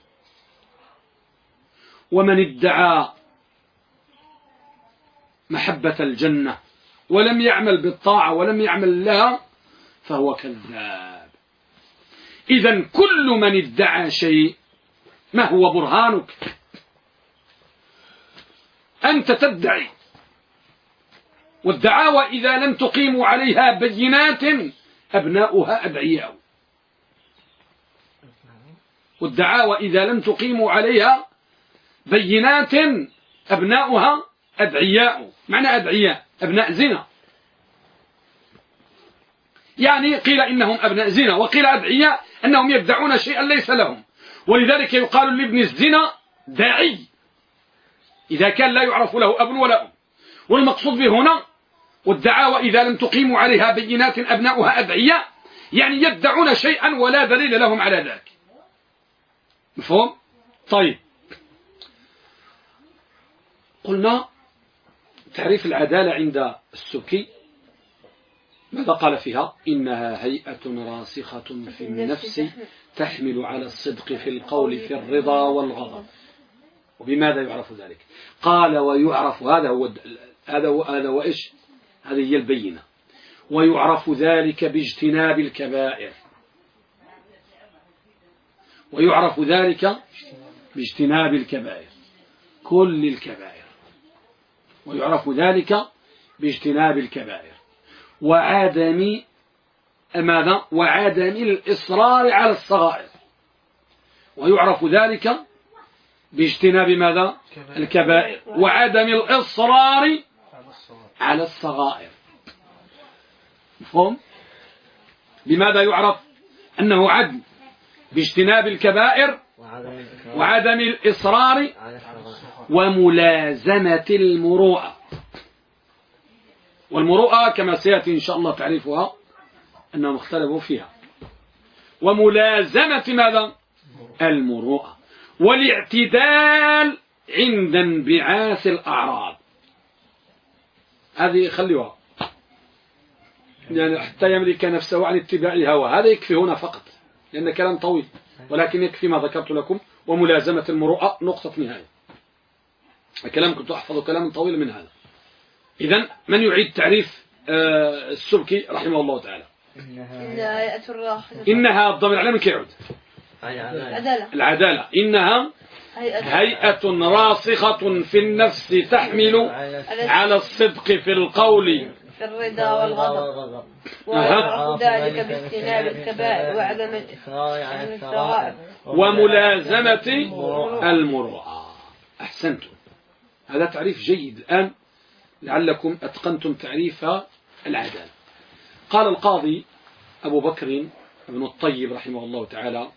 ومن ادعى محبة الجنة ولم يعمل بالطاعة ولم يعمل لها فهو كذاب. إذن كل من ادعى شيء ما هو برهانك؟ أنت تدعي، والدعاوى إذا لم تقيموا عليها بينات أبناؤها أدعياء، والدعاوى إذا لم تقيموا عليها بينات أبناؤها أدعياء. معنى أدعياء أبناء زنا، يعني قيل إنهم أبناء زنا وقيل أدعياء أنهم يدعون شيئا ليس لهم. ولذلك يقال لابن الزنا داعي إذا كان لا يعرف له أب ولا أم. والمقصود به هنا والدعاوى إذا لم تقيموا عليها بينات أبناؤها أدعياء، يعني يدعون شيئا ولا دليل لهم على ذلك. مفهوم؟ طيب، قلنا تعريف العدالة عند السبكي ماذا قال فيها؟ إنها هيئة راسخة في النفس تحمل على الصدق في القول في الرضا والغضب. وبماذا يعرف ذلك؟ قال ويعرف هذا وإيش؟ هذه هي البينة. ويعرف ذلك باجتناب الكبائر، ويعرف ذلك باجتناب الكبائر، كل الكبائر، ويعرف ذلك باجتناب الكبائر وعدم ماذا؟ وعدم الإصرار على الصغائر. ويعرف ذلك باجتناب ماذا؟ الكبائر وعدم الإصرار على الصغائر. مفهوم؟ بماذا يعرف أنه عدل؟ باجتناب الكبائر وعدم الإصرار وملازمة المروءة. والمروءة كما سيأتي إن شاء الله تعريفها أنهم اختلفوا فيها. وملازمة ماذا؟ المروءة. والاعتدال عند انبعاث الأعراض. هذه خلوها يعني حتى يملك نفسه عن اتباع الهوى، هذا يكفي هنا فقط لأن كلام طويل، ولكن يكفي ما ذكرت لكم. وملازمة المروءة نقطة نهاية. الكلام كنت أحفظ كلام طويل من هذا. إذن من يعيد تعريف السبكي رحمه الله تعالى؟ إنها الضمير على من كيعود؟ العدالة. إنها هيئة راسخة في النفس تحمل على الصدق في القول في الرضا والغضب، ويعرف ذلك باجتناب الكبائر وعدم الصغائر وملازمة المروءة. أحسنتم، هذا تعريف جيد. الآن لعلكم أتقنتم تعريف العدالة. قال القاضي أبو بكر بن الطيب رحمه الله تعالى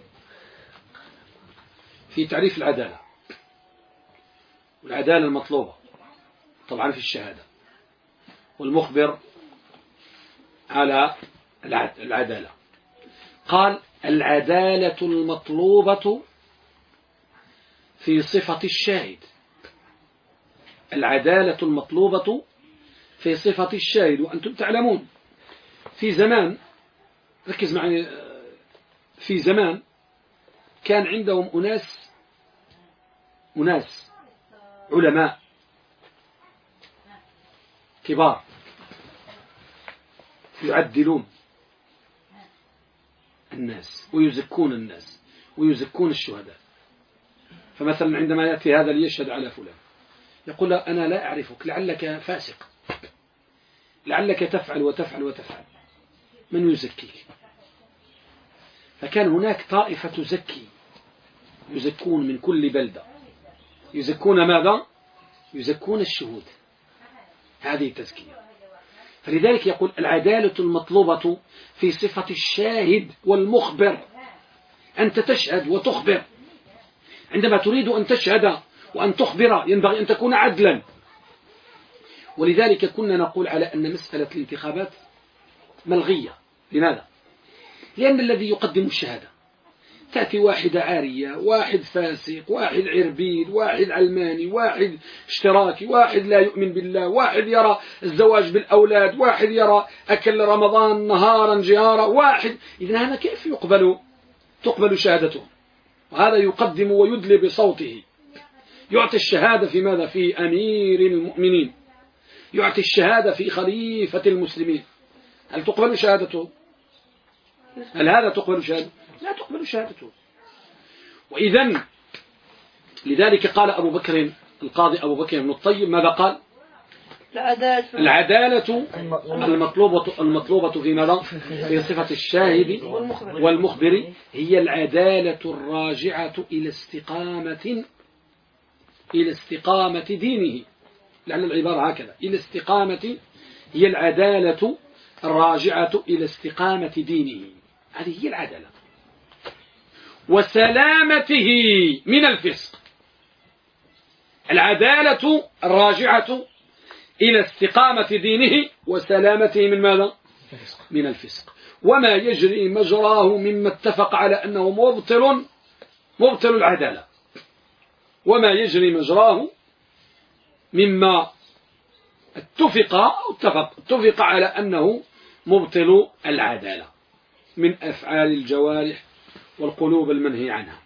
في تعريف العدالة، والعدالة المطلوبة طبعا في الشهادة، والمخبر على العدالة. قال العدالة المطلوبة في صفة الشاهد. العدالة المطلوبة في صفة الشاهد. وأنتم تعلمون في زمان، ركز معي، في زمان كان عندهم أناس علماء كبار يعدلون الناس ويزكون الناس ويزكون الشهداء. فمثلا عندما يأتي هذا ليشهد على فلان يقول له أنا لا أعرفك، لعلك فاسق، لعلك تفعل وتفعل وتفعل، من يزكيك؟ فكان هناك طائفة تزكي، يزكون من كل بلدة، يزكون ماذا؟ يزكون الشهود. هذه تزكية. فلذلك يقول العدالة المطلوبة في صفة الشاهد والمخبر. أنت تشهد وتخبر، عندما تريد أن تشهد وأن تخبر ينبغي أن تكون عدلا. ولذلك كنا نقول على أن مسألة الانتخابات ملغية. لماذا؟ لأن الذي يقدم الشهادة تأتي واحدة عارية، واحد فاسق، واحد عربيد، واحد علماني، واحد اشتراكي، واحد لا يؤمن بالله، واحد يرى الزواج بالأولاد، واحد يرى أكل رمضان نهارا جهارا، واحد. إذن هذا كيف تقبل شهادته؟ وهذا يقدم ويدلي بصوته، يعطي الشهادة في ماذا؟ في أمير المؤمنين، يعطي الشهادة في خليفة المسلمين. هل تقبل شهادته؟ هل هذا تقبل شهادته؟ لا تقبل شهادته. وإذن لذلك قال أبو بكر القاضي أبو بكر بن الطيب ماذا قال؟ العدالة المطلوبة في ماذا؟ في صفة الشاهد والمخبر هي العدالة الراجعة إلى استقامة دينه. لعل العبارة هكذا، إلى استقامة، هي العدالة الراجعة إلى استقامة دينه. هذه هي العدالة. وسلامته من الفسق. العدالة الراجعة إلى استقامة دينه وسلامته من ماذا؟ من الفسق. وما يجري مجراه مما اتفق على أنه مبطل العدالة. وما يجري مجراه مما اتفق على أنه مبطل العدالة من أفعال الجوارح والقلوب المنهي عنها.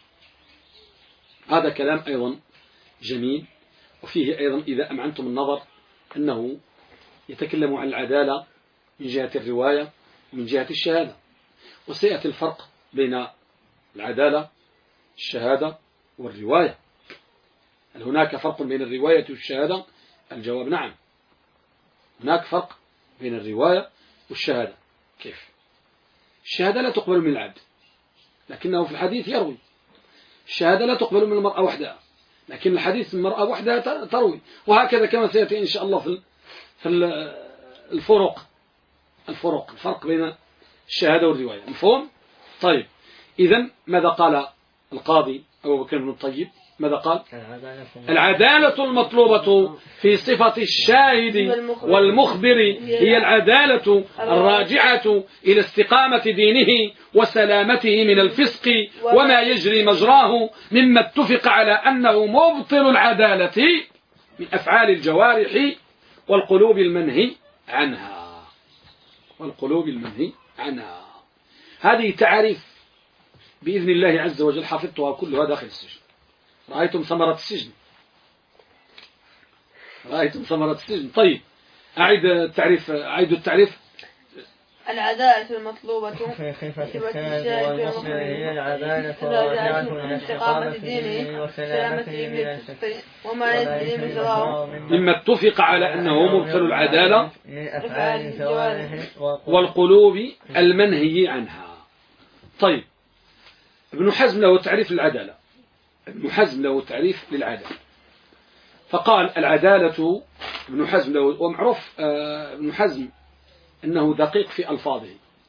هذا كلام أيضا جميل. وفيه أيضا إذا أمعنتم النظر أنه يتكلم عن العدالة من جهة الرواية ومن جهة الشهادة. وسيأتي الفرق بين العدالة، الشهادة والرواية. هل هناك فرق بين الرواية والشهادة؟ الجواب نعم، هناك فرق بين الرواية والشهادة. كيف؟ الشهادة لا تقبل من العبد لكنه في الحديث يروي. الشهادة لا تقبل من المرأة وحدها لكن الحديث من المرأة وحدها تروي. وهكذا كما سيأتي إن شاء الله في الفرق بين الشهادة والرواية. مفهوم؟ طيب، إذن ماذا قال القاضي أبو بكر بن الطيب؟ ماذا قال؟ العدالة المطلوبة في صفة الشاهد والمخبر هي العدالة الراجعة إلى استقامة دينه وسلامته من الفسق وما يجري مجراه مما اتفق على أنه مبطل العدالة من أفعال الجوارح والقلوب المنهي عنها. هذه تعريف بإذن الله عز وجل حفظتها كلها داخل السجن. رأيتم ثمرة السجن. طيب، أعيد التعريف. العدالة المطلوبة في صفة الشاهد هي العدالة الراجعة من استقامة دينه وسلامته من الفسق وما يجري مجراه مما اتفق على أنه مبطل العدالة من أفعال الجوارح والقلوب المنهي عنها. طيب، ابن حزم له تعريف للعدالة. فقال العدالة ابن حزم له، ومعروف ابن حزم أنه دقيق في ألفاظه،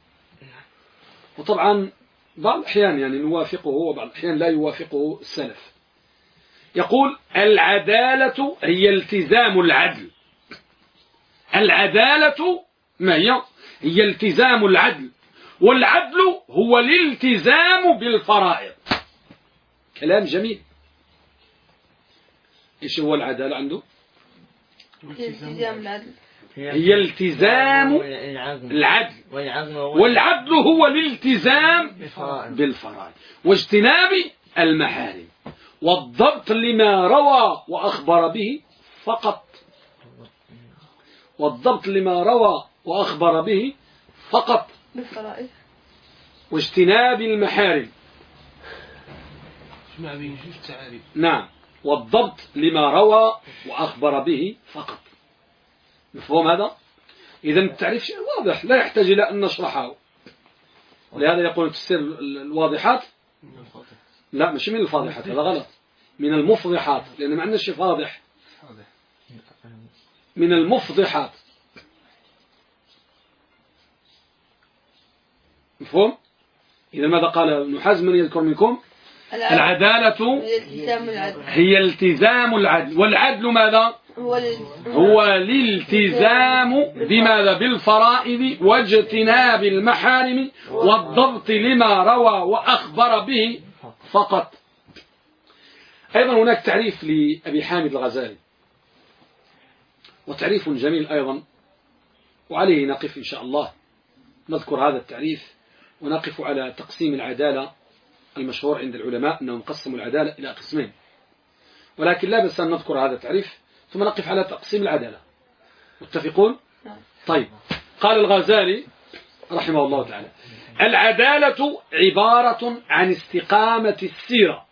وطبعا بعض الأحيان يعني نوافقه وبعض الأحيان لا يوافقه السلف. يقول العدالة هي التزام العدل. العدالة ما هي التزام العدل، والعدل هو الالتزام بالفرائض. كلام جميل. إيش هو العدالة عنده؟ التزام العدل هي التزام العدل، والعدل هو الالتزام بالفرائض واجتناب المحارم والضبط لما روى وأخبر به فقط بالفرائض واجتناب المحارم. نعم، والضبط لما روى وأخبر به فقط. مفهوم هذا؟ إذا التعريف شيء واضح لا يحتاج إلى أن نشرحه. ولهذا يقول تفسير الواضحات، لا مش من الفاضحات، هذا غلط، من المفضحات، لأن ما عندنا شيء فاضح. من المفضحات مفهوم؟ إذا ماذا قال ابن حزم من يذكر منكم؟ العدالة هي التزام العدل. والعدل ماذا؟ هو الالتزام بماذا؟ بالفرائض واجتناب المحارم والضبط لما روى وأخبر به فقط. أيضا هناك تعريف لأبي حامد الغزالي، وتعريف جميل أيضا، وعليه نقف إن شاء الله، نذكر هذا التعريف ونقف على تقسيم العدالة المشهور عند العلماء أنهم قسموا العدالة إلى قسمين، ولكن لا بأس أن نذكر هذا التعريف ثم نقف على تقسيم العدالة. متفقون؟ طيب، قال الغزالي رحمه الله تعالى: العدالة عبارة عن استقامة السيرة،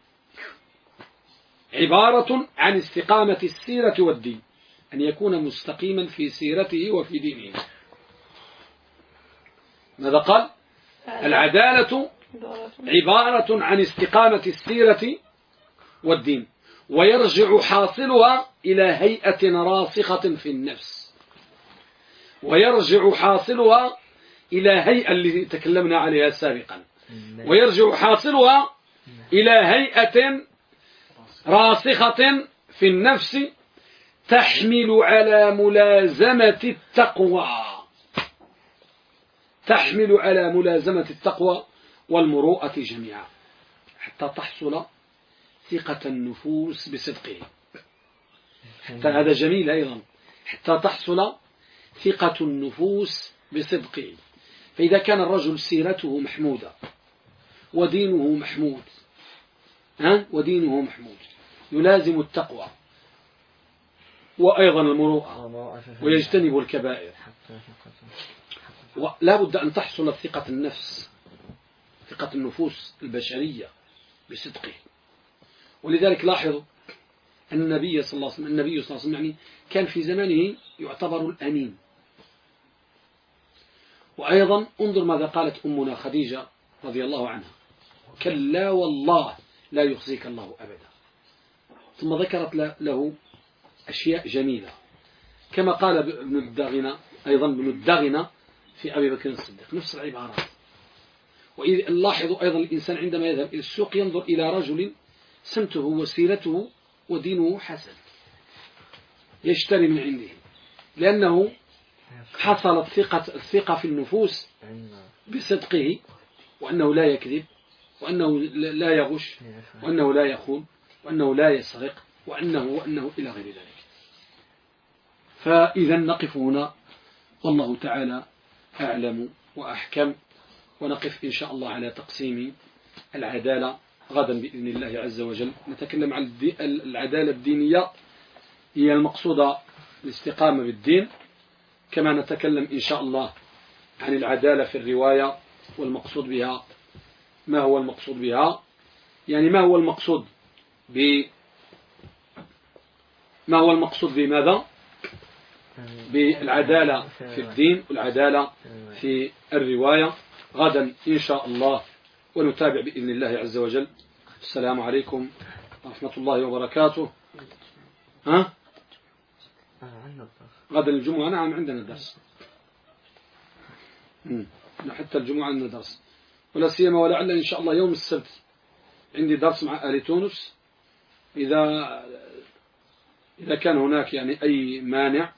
عبارة عن استقامة السيرة والدين، أن يكون مستقيما في سيرته وفي دينه. ماذا قال؟ العدالة عبارة عن استقامة السيرة والدين، ويرجع حاصلها إلى هيئة راسخة في النفس، ويرجع حاصلها إلى هيئة اللي تكلمنا عليها سابقا، ويرجع حاصلها إلى هيئة راسخة في النفس تحمل على ملازمة التقوى، تحمل على ملازمة التقوى والمروءة جميعا، حتى تحصل ثقة النفوس بصدقه. حتى هذا جميل أيضا، حتى تحصل ثقة النفوس بصدقه. فإذا كان الرجل سيرته محمودة ودينه محمود، ودينه محمود، يلازم التقوى وأيضا المروءة ويجتنب الكبائر، ولا بد أن تحصل ثقة النفس، ثقة النفوس البشرية بصدقه. ولذلك لاحظوا أن النبي صلى الله عليه وسلم يعني كان في زمانه يعتبر الأمين. وأيضا انظر ماذا قالت أمنا خديجة رضي الله عنها: كلا والله لا يخزيك الله أبدا. ثم ذكرت له أشياء جميلة، كما قال ابن الداغنة أيضا، ابن الداغنة في أبي بكر الصديق نفس العبارات. وإذ لاحظوا أيضا الإنسان عندما يذهب إلى السوق ينظر إلى رجل سمته وسيرته ودينه حسن، يشتري من عنده، لأنه حصلت الثقة في النفوس بصدقه، وأنه لا يكذب، وأنه لا يغش، وأنه لا يخون، وأنه لا يسرق، وأنه إلى غير ذلك. فإذا نقف هنا، والله تعالى أعلم وأحكم، ونقف إن شاء الله على تقسيم العدالة غدا بإذن الله عز وجل. نتكلم عن العدالة الدينية، هي المقصودة الاستقامة بالدين، كما نتكلم إن شاء الله عن العدالة في الرواية والمقصود بها. ما هو المقصود بها؟ يعني ما هو المقصود بماذا؟ بالعدالة في الدين والعدالة في الرواية غدا إن شاء الله، ونتابع بإذن الله عز وجل. السلام عليكم ورحمة الله وبركاته. غدا الجمعة نعم عندنا درس، حتى الجمعة عندنا درس، ولا سيما ولعل إن شاء الله يوم السبت عندي درس مع أهل تونس. إذا كان هناك يعني أي مانع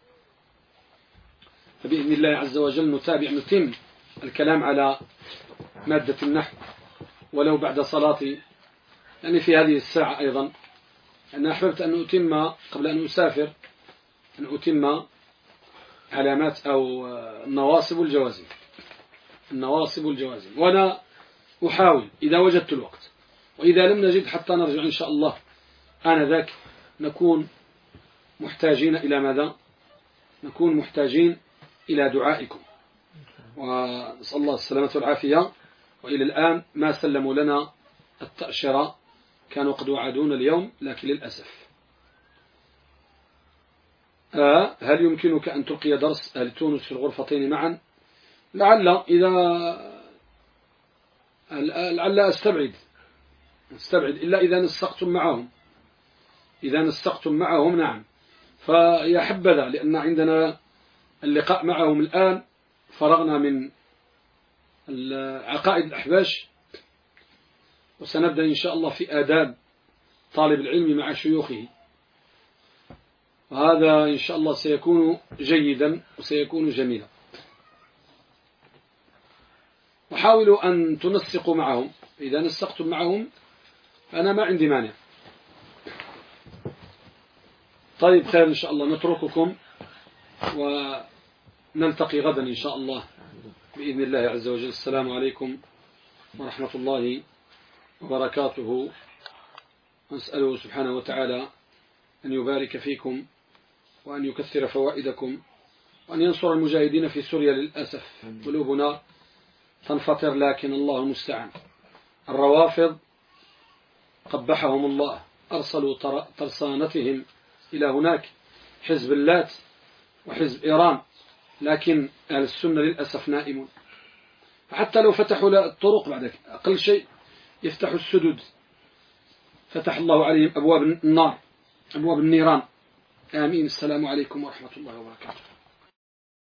فبإذن الله عز وجل نتم الكلام على مادة النحو ولو بعد صلاتي، يعني في هذه الساعة أيضا. أنا أحببت أن أتم قبل أن أسافر، أن أتم علامات أو النواصب والجوازم، وأنا أحاول إذا وجدت الوقت، وإذا لم نجد حتى نرجع إن شاء الله آنذاك نكون محتاجين إلى ماذا؟ نكون محتاجين إلى دعائكم، ونسأل الله السلامة والعافية. وإلى الآن ما سلموا لنا التأشيرة، كانوا قد وعدونا اليوم لكن للأسف. هل يمكنك أن تلقي درس أهل تونس في الغرفتين معا؟ لعل أستبعد إلا إذا نسقتم معهم نعم، فيا حبذا، لأن عندنا اللقاء معهم الآن، فرغنا من عقائد الأحباش، وسنبدأ إن شاء الله في آداب طالب العلم مع شيوخه، وهذا إن شاء الله سيكون جيدا وسيكون جميلا. وحاولوا أن تنسقوا معهم، إذا نسقتم معهم فأنا ما عندي مانع. طيب خير إن شاء الله، نترككم ونلتقي غدا إن شاء الله بإذن الله عز وجل. السلام عليكم ورحمة الله وبركاته. نسأله سبحانه وتعالى أن يبارك فيكم وأن يكثر فوائدكم وأن ينصر المجاهدين في سوريا. للأسف قلوبنا تنفطر، لكن الله المستعان. الروافض قبحهم الله، أرسلوا ترسانتهم إلى هناك، حزب اللات وحزب إيران، لكن أهل السنة للأسف نائمون. حتى لو فتحوا الطرق بعد أقل شيء يفتحوا السدود، فتح الله عليهم أبواب النار، أبواب النيران. آمين. السلام عليكم ورحمة الله وبركاته.